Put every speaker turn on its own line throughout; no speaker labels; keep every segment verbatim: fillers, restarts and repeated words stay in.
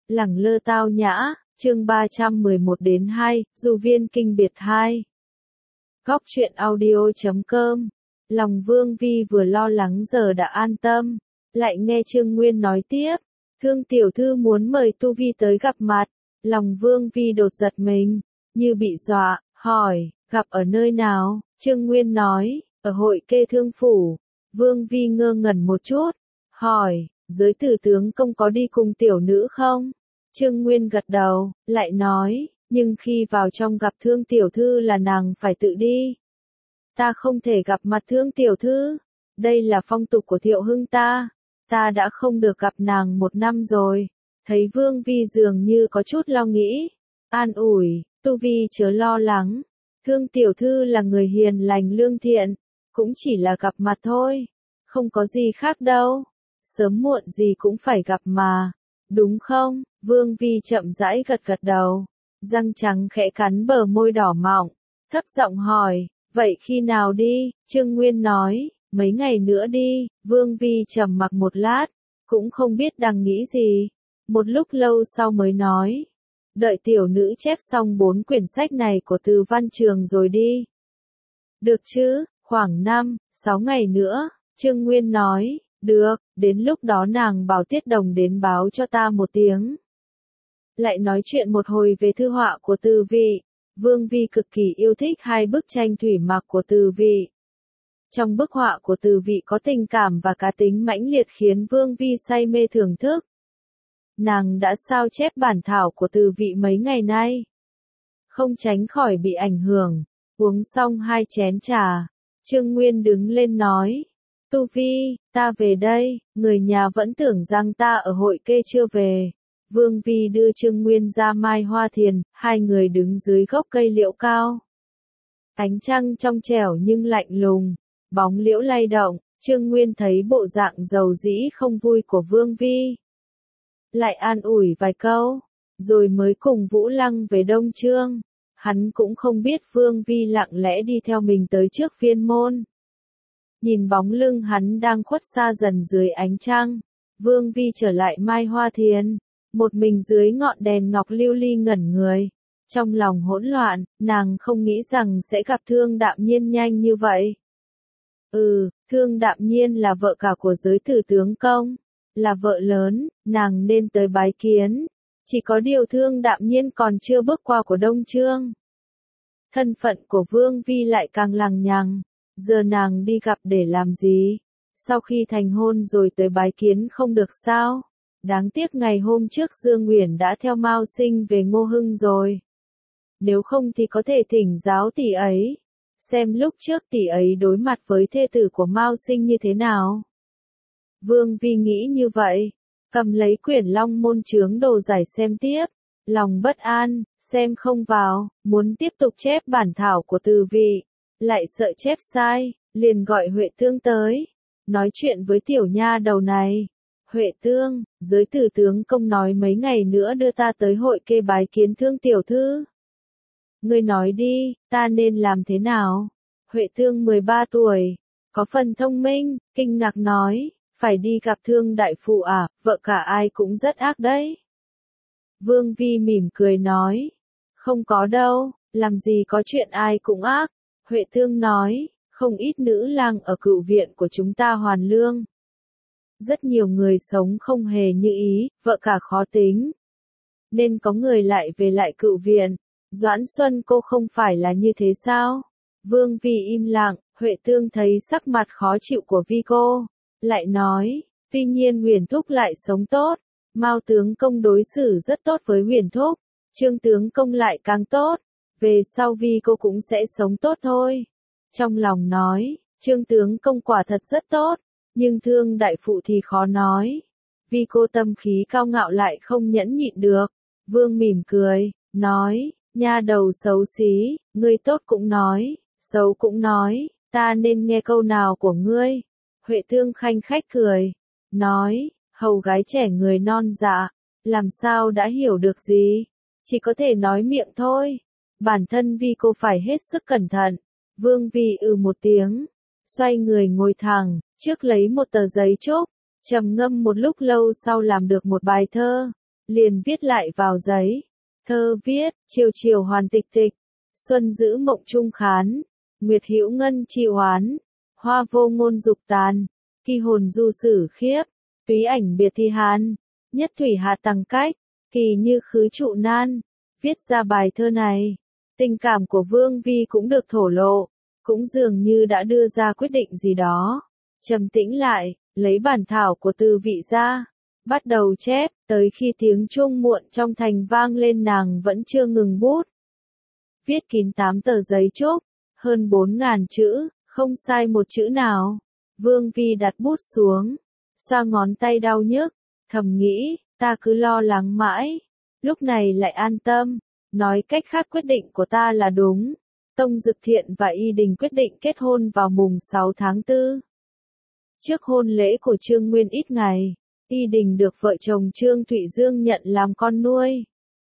Lẳng lơ tao nhã, chương ba trăm mười một đến hai, Du viên kinh biệt hai. Góc truyện audio.com. Lòng Vương Vi vừa lo lắng giờ đã an tâm, lại nghe Trương Nguyên nói tiếp, Thương tiểu thư muốn mời Tu Vi tới gặp mặt. Lòng Vương Vi đột giật mình, như bị dọa, hỏi, gặp ở nơi nào? Trương Nguyên nói, ở hội kê thương phủ. Vương Vi ngơ ngẩn một chút, hỏi, giới tử tướng công có đi cùng tiểu nữ không? Trương Nguyên gật đầu, lại nói, nhưng khi vào trong gặp Thương tiểu thư là nàng phải tự đi. Ta không thể gặp mặt Thương tiểu thư, đây là phong tục của Thiệu Hưng ta, ta đã không được gặp nàng một năm rồi. Thấy Vương Vi dường như có chút lo nghĩ, an ủi, Tu Vi chớ lo lắng, Thương tiểu thư là người hiền lành lương thiện, cũng chỉ là gặp mặt thôi, không có gì khác đâu, sớm muộn gì cũng phải gặp mà, đúng không? Vương Vi chậm rãi gật gật đầu, răng trắng khẽ cắn bờ môi đỏ mọng, thấp giọng hỏi, vậy khi nào đi? Trương Nguyên nói, mấy ngày nữa đi. Vương Vi trầm mặc một lát, cũng không biết đang nghĩ gì, một lúc lâu sau mới nói, đợi tiểu nữ chép xong bốn quyển sách này của Từ Văn Trường rồi đi. Được chứ, khoảng năm, sáu ngày nữa. Trương Nguyên nói, được, đến lúc đó nàng bảo Tiết Đồng đến báo cho ta một tiếng. Lại nói chuyện một hồi về thư họa của Từ Vị. Vương Vi cực kỳ yêu thích hai bức tranh thủy mặc của Từ Vị. Trong bức họa của Từ Vị có tình cảm và cá tính mãnh liệt khiến Vương Vi say mê thưởng thức. Nàng đã sao chép bản thảo của Từ Vị mấy ngày nay, không tránh khỏi bị ảnh hưởng. Uống xong hai chén trà, Trương Nguyên đứng lên nói, Tu Vi, ta về đây, người nhà vẫn tưởng rằng ta ở hội kê chưa về. Vương Vi đưa Trương Nguyên ra Mai Hoa Thiền, hai người đứng dưới gốc cây liễu cao. Ánh trăng trong trẻo nhưng lạnh lùng, bóng liễu lay động, Trương Nguyên thấy bộ dạng dầu dĩ không vui của Vương Vi, lại an ủi vài câu, rồi mới cùng Vũ Lăng về Đông Trương. Hắn cũng không biết Vương Vi lặng lẽ đi theo mình tới trước viên môn. Nhìn bóng lưng hắn đang khuất xa dần dưới ánh trăng, Vương Vi trở lại Mai Hoa Thiền, một mình dưới ngọn đèn ngọc lưu ly ngẩn người. Trong lòng hỗn loạn, nàng không nghĩ rằng sẽ gặp Thương Đạm Nhiên nhanh như vậy. Ừ, Thương Đạm Nhiên là vợ cả của giới tử tướng công, là vợ lớn, nàng nên tới bái kiến. Chỉ có điều Thương Đạm Nhiên còn chưa bước qua của Đông Trương. Thân phận của Vương Vi lại càng lằng nhằng, giờ nàng đi gặp để làm gì? Sau khi thành hôn rồi tới bái kiến không được sao? Đáng tiếc ngày hôm trước Dương Uyển đã theo Mao Sinh về Ngô Hưng rồi. Nếu không thì có thể thỉnh giáo tỷ ấy, xem lúc trước tỷ ấy đối mặt với thê tử của Mao Sinh như thế nào. Vương Vi nghĩ như vậy, cầm lấy quyển Long Môn Chướng Đồ giải xem tiếp, lòng bất an, xem không vào, muốn tiếp tục chép bản thảo của Từ Vị, lại sợ chép sai, liền gọi Huệ Tương tới, nói chuyện với tiểu nha đầu này. Huệ Tương, giới tử tướng công nói mấy ngày nữa đưa ta tới hội kê bái kiến Thương tiểu thư. Ngươi nói đi, ta nên làm thế nào? Huệ Tương mười ba tuổi, có phần thông minh, kinh ngạc nói, phải đi gặp Thương đại phụ à, vợ cả ai cũng rất ác đấy. Vương Vi mỉm cười nói, không có đâu, làm gì có chuyện ai cũng ác. Huệ Tương nói, không ít nữ lang ở cựu viện của chúng ta hoàn lương. Rất nhiều người sống không hề như ý, vợ cả khó tính. Nên có người lại về lại cựu viện. Doãn Xuân cô không phải là như thế sao? Vương Vi im lặng, Huệ Tương thấy sắc mặt khó chịu của Vi cô, lại nói, tuy nhiên Huyền Thúc lại sống tốt. Mao tướng công đối xử rất tốt với Huyền Thúc, Trương tướng công lại càng tốt. Về sau Vi cô cũng sẽ sống tốt thôi. Trong lòng nói, Trương tướng công quả thật rất tốt, nhưng Thương đại phụ thì khó nói. Vi cô tâm khí cao ngạo lại không nhẫn nhịn được. Vương mỉm cười, nói, nha đầu xấu xí, ngươi tốt cũng nói, xấu cũng nói, ta nên nghe câu nào của ngươi? Huệ Tương khanh khách cười, nói, hầu gái trẻ người non dạ, làm sao đã hiểu được gì, chỉ có thể nói miệng thôi. Bản thân Vi cô phải hết sức cẩn thận. Vương Vi ừ một tiếng, xoay người ngồi thẳng, trước lấy một tờ giấy trúc, trầm ngâm một lúc lâu sau làm được một bài thơ, liền viết lại vào giấy. Thơ viết, chiều chiều hoàn tịch tịch, xuân giữ mộng trung khán, nguyệt hữu ngân chi oán, hoa vô ngôn dục tàn, kỳ hồn du sử khiếp, túy ảnh biệt thi hán, nhất thủy hạ tăng cách, kỳ như khứ trụ nan. Viết ra bài thơ này, tình cảm của Vương Vi cũng được thổ lộ, cũng dường như đã đưa ra quyết định gì đó. Trầm tĩnh lại, lấy bản thảo của từ vị ra, bắt đầu chép, tới khi tiếng chuông muộn trong thành vang lên nàng vẫn chưa ngừng bút. Viết kín tám tờ giấy trúc, hơn bốn ngàn chữ, không sai một chữ nào. Vương Vi đặt bút xuống, xoa ngón tay đau nhức, thầm nghĩ, ta cứ lo lắng mãi, lúc này lại an tâm, nói cách khác quyết định của ta là đúng. Tông Dực Thiện và Y Đình quyết định kết hôn vào mùng sáu tháng tư. Trước hôn lễ của Trương Nguyên ít ngày, Y Đình được vợ chồng Trương Thụy Dương nhận làm con nuôi.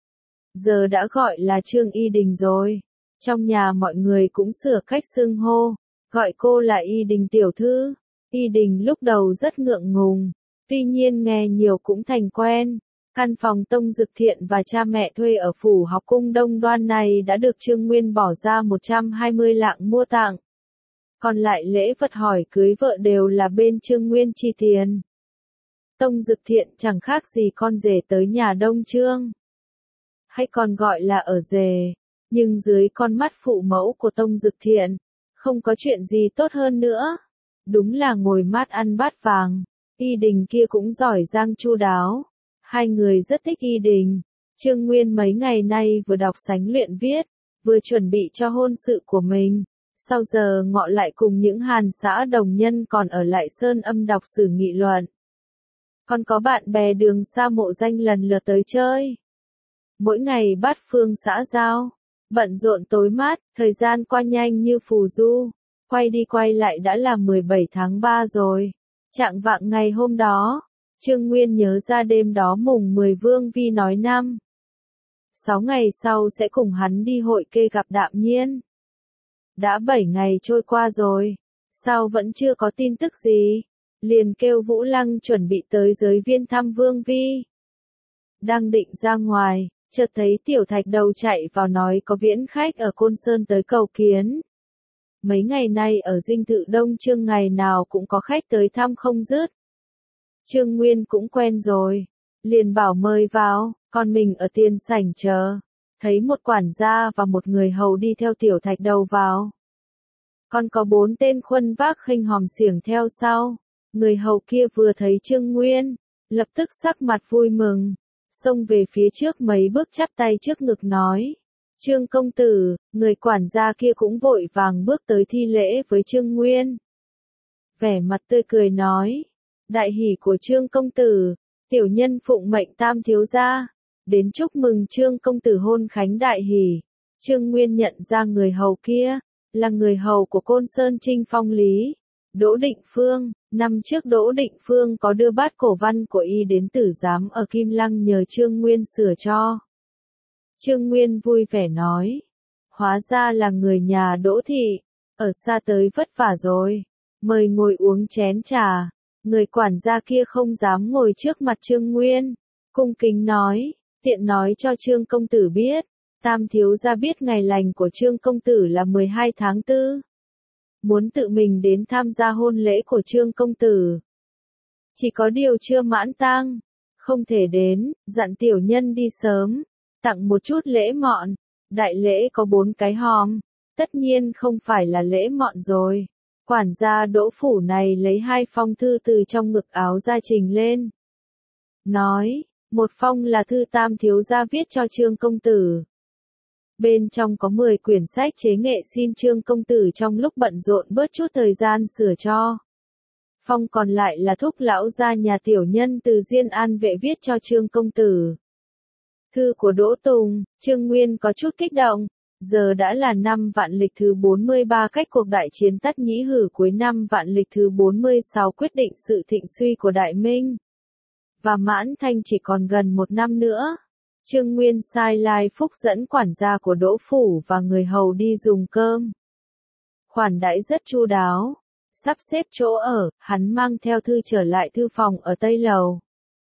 Giờ đã gọi là Trương Y Đình rồi. Trong nhà mọi người cũng sửa cách xưng hô, gọi cô là Y Đình tiểu thư. Y Đình lúc đầu rất ngượng ngùng, tuy nhiên nghe nhiều cũng thành quen. Căn phòng Tông Dực Thiện và cha mẹ thuê ở phủ học cung Đông Đoan này đã được Trương Nguyên bỏ ra một trăm hai mươi lạng mua tặng. Còn lại lễ vật hỏi cưới vợ đều là bên Trương Nguyên chi tiền. Tông Dực Thiện chẳng khác gì con rể tới nhà Đông Trương, hay còn gọi là ở rể, nhưng dưới con mắt phụ mẫu của Tông Dực Thiện, không có chuyện gì tốt hơn nữa. Đúng là ngồi mát ăn bát vàng. Y Đình kia cũng giỏi giang chu đáo. Hai người rất thích Y Đình. Trương Nguyên mấy ngày nay vừa đọc sánh luyện viết, vừa chuẩn bị cho hôn sự của mình. Sau giờ ngọ lại cùng những hàn xã đồng nhân còn ở lại Sơn Âm đọc sử nghị luận. Còn có bạn bè đường xa mộ danh lần lượt tới chơi. Mỗi ngày bát phương xã giao, bận rộn tối mát, thời gian qua nhanh như phù du. Quay đi quay lại đã là mười bảy tháng ba rồi. Chạng vạng ngày hôm đó, Trương Nguyên nhớ ra đêm đó mùng mười Vương Vi nói năm sáu ngày sau sẽ cùng hắn đi hội kê gặp Đạm Nhiên. Đã bảy ngày trôi qua rồi, sao vẫn chưa có tin tức gì? Liền kêu Vũ Lăng chuẩn bị tới giới viên thăm Vương Vi. Đang định ra ngoài, chợt thấy Tiểu Thạch Đầu chạy vào nói có viễn khách ở Côn Sơn tới cầu kiến. Mấy ngày nay ở dinh thự Đông Trương ngày nào cũng có khách tới thăm không dứt. Trương Nguyên cũng quen rồi, liền bảo mời vào, còn mình ở tiền sảnh chờ. Thấy một quản gia và một người hầu đi theo Tiểu Thạch Đầu vào. Còn có bốn tên khuân vác khênh hòm xiềng theo sau. Người hầu kia vừa thấy Trương Nguyên, lập tức sắc mặt vui mừng, xông về phía trước mấy bước chắp tay trước ngực nói. Trương công tử, người quản gia kia cũng vội vàng bước tới thi lễ với Trương Nguyên. Vẻ mặt tươi cười nói, đại hỷ của Trương công tử, tiểu nhân phụng mệnh Tam thiếu gia, đến chúc mừng Trương công tử hôn khánh đại hỷ. Trương Nguyên nhận ra người hầu kia, là người hầu của Côn Sơn Trinh Phong Lý, Đỗ Định Phương. Năm trước Đỗ Định Phương có đưa bát cổ văn của y đến tử giám ở Kim Lăng nhờ Trương Nguyên sửa cho. Trương Nguyên vui vẻ nói, hóa ra là người nhà Đỗ thị, ở xa tới vất vả rồi, mời ngồi uống chén trà. Người quản gia kia không dám ngồi trước mặt Trương Nguyên, cung kính nói, tiện nói cho Trương công tử biết, Tam thiếu gia biết ngày lành của Trương công tử là mười hai tháng tư. Muốn tự mình đến tham gia hôn lễ của Trương công tử. Chỉ có điều chưa mãn tang, không thể đến, dặn tiểu nhân đi sớm, tặng một chút lễ mọn. Đại lễ có bốn cái hòm, tất nhiên không phải là lễ mọn rồi. Quản gia Đỗ phủ này lấy hai phong thư từ trong ngực áo ra trình lên. Nói, một phong là thư Tam thiếu gia viết cho Trương công tử. Bên trong có mười quyển sách chế nghệ xin Trương công tử trong lúc bận rộn bớt chút thời gian sửa cho. Phong còn lại là thúc lão gia nhà tiểu nhân từ Diên An vệ viết cho Trương công tử. Thư của Đỗ Tùng, Trương Nguyên có chút kích động. Giờ đã là năm vạn lịch thứ bốn mươi ba cách cuộc đại chiến Tất Nhĩ Hử, cuối năm vạn lịch thứ bốn mươi sáu quyết định sự thịnh suy của Đại Minh. Và Mãn Thanh chỉ còn gần một năm nữa. Trương Nguyên sai Lai Phúc dẫn quản gia của Đỗ phủ và người hầu đi dùng cơm. Khoản đãi rất chu đáo. Sắp xếp chỗ ở, hắn mang theo thư trở lại thư phòng ở Tây Lầu.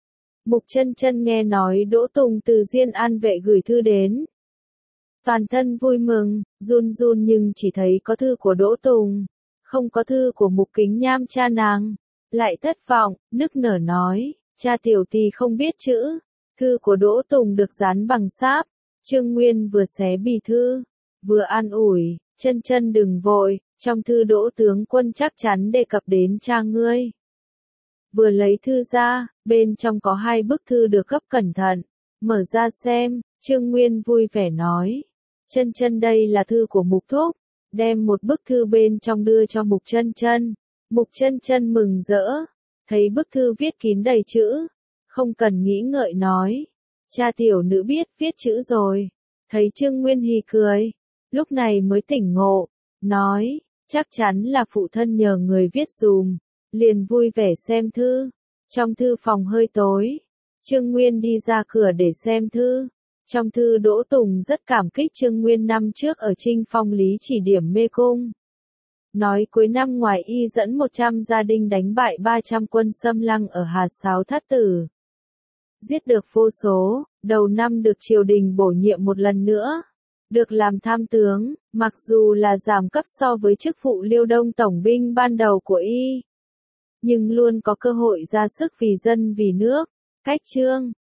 Mục Chân Chân nghe nói Đỗ Tùng từ Diên An vệ gửi thư đến. Toàn thân vui mừng, run run nhưng chỉ thấy có thư của Đỗ Tùng, không có thư của Mục Kính Nham cha nàng. Lại thất vọng, nức nở nói, cha tiểu tỳ không biết chữ. Thư của Đỗ Tùng được dán bằng sáp. Trương Nguyên vừa xé bì thư, vừa an ủi, Chân Chân đừng vội, trong thư Đỗ tướng quân chắc chắn đề cập đến cha ngươi. Vừa lấy thư ra, bên trong có hai bức thư được gấp cẩn thận, mở ra xem, Trương Nguyên vui vẻ nói, Chân Chân đây là thư của Mục thúc, đem một bức thư bên trong đưa cho Mục Chân Chân. Mục Chân Chân mừng rỡ, thấy bức thư viết kín đầy chữ, không cần nghĩ ngợi nói, cha tiểu nữ biết viết chữ rồi. Thấy Trương Nguyên hì cười, lúc này mới tỉnh ngộ, nói, chắc chắn là phụ thân nhờ người viết dùm, liền vui vẻ xem thư. Trong thư phòng hơi tối, Trương Nguyên đi ra cửa để xem thư. Trong thư Đỗ Tùng rất cảm kích Trương Nguyên năm trước ở Trinh Phong Lý chỉ điểm mê cung. Nói cuối năm ngoài y dẫn một trăm gia đình đánh bại ba trăm quân xâm lăng ở Hà Sáo Thát Tử. Giết được vô số, đầu năm được triều đình bổ nhiệm một lần nữa. Được làm tham tướng, mặc dù là giảm cấp so với chức vụ Liêu Đông Tổng binh ban đầu của y. Nhưng luôn có cơ hội ra sức vì dân vì nước. Cách chương